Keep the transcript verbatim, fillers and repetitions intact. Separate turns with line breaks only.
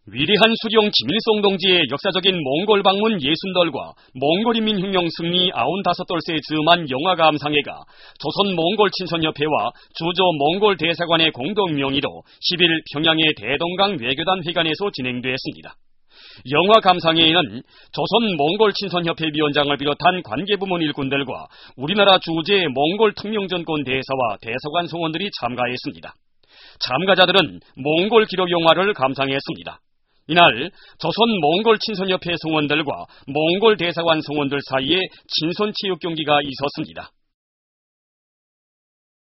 위대한 수령 김일성 동지의 역사적인 몽골 방문 예순돌과 몽골인민혁명 승리 아흔다섯돌세에 즈음한 영화감상회가 조선 몽골 친선협회와 주조 몽골 대사관의 공동 명의로 십일 평양의 대동강 외교단 회관에서 진행되었습니다. 영화감상회에는 조선 몽골 친선협회 위원장을 비롯한 관계부문 일꾼들과 우리나라 주재 몽골 특명전권 대사와 대사관 성원들이 참가했습니다. 참가자들은 몽골 기록 영화를 감상했습니다. 이날 조선 몽골 친선협회 성원들과 몽골 대사관 성원들 사이에 친선 체육 경기가 있었습니다.